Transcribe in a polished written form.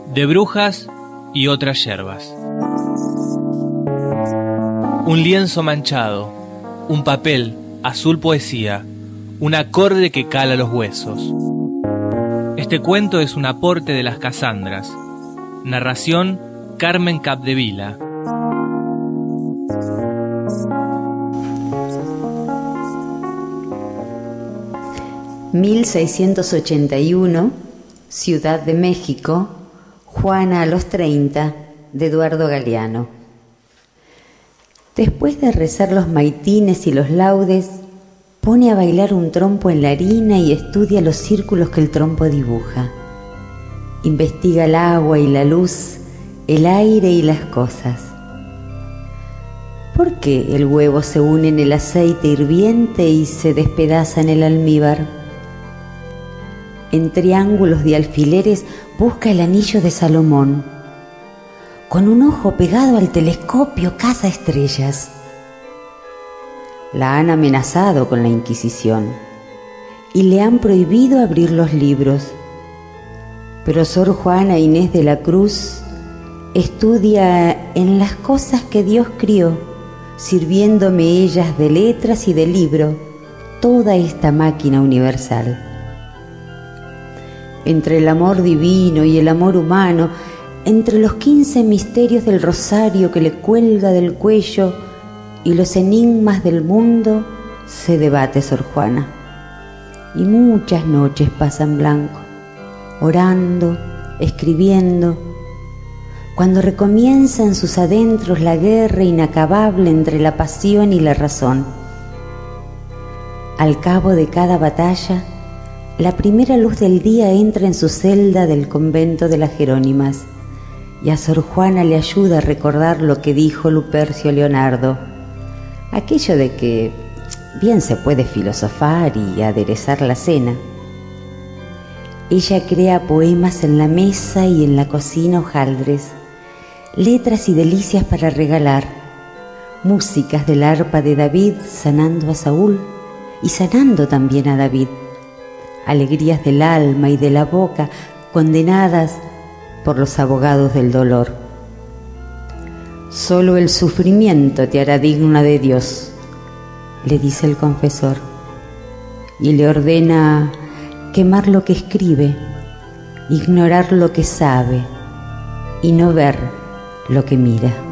de brujas y otras yerbas. Un lienzo manchado, un papel, azul poesía, un acorde que cala los huesos. Este cuento es un aporte de las Casandras. Narración Carmen Capdevila. (1681), Ciudad de México, Juana a los 30, de Eduardo Galeano. Después de rezar los maitines y los laudes, pone a bailar un trompo en la harina y estudia los círculos que el trompo dibuja. Investiga el agua y la luz, el aire y las cosas. ¿Por qué el huevo se une en el aceite hirviente y se despedaza en el almíbar? En triángulos de alfileres busca el anillo de Salomón. Con un ojo pegado al telescopio caza estrellas. La han amenazado con la Inquisición y le han prohibido abrir los libros. Pero Sor Juana Inés de la Cruz estudia en las cosas que Dios crió, sirviéndome ellas de letras y de libro, toda esta máquina universal. Entre el amor divino y el amor humano, entre los 15 misterios del rosario que le cuelga del cuello y los enigmas del mundo, se debate Sor Juana. Y muchas noches pasa en blanco, orando, escribiendo, cuando recomienza en sus adentros la guerra inacabable entre la pasión y la razón. Al cabo de cada batalla, la primera luz del día entra en su celda del convento de las Jerónimas, y a Sor Juana le ayuda a recordar lo que dijo Lupercio Leonardo, aquello de que bien se puede filosofar y aderezar la cena. Ella crea poemas en la mesa y en la cocina hojaldres, letras y delicias para regalar, músicas del arpa de David sanando a Saúl y sanando también a David, alegrías del alma y de la boca condenadas por los abogados del dolor. Solo el sufrimiento te hará digna de Dios, le dice el confesor, y le ordena quemar lo que escribe, ignorar lo que sabe y no ver lo que mira.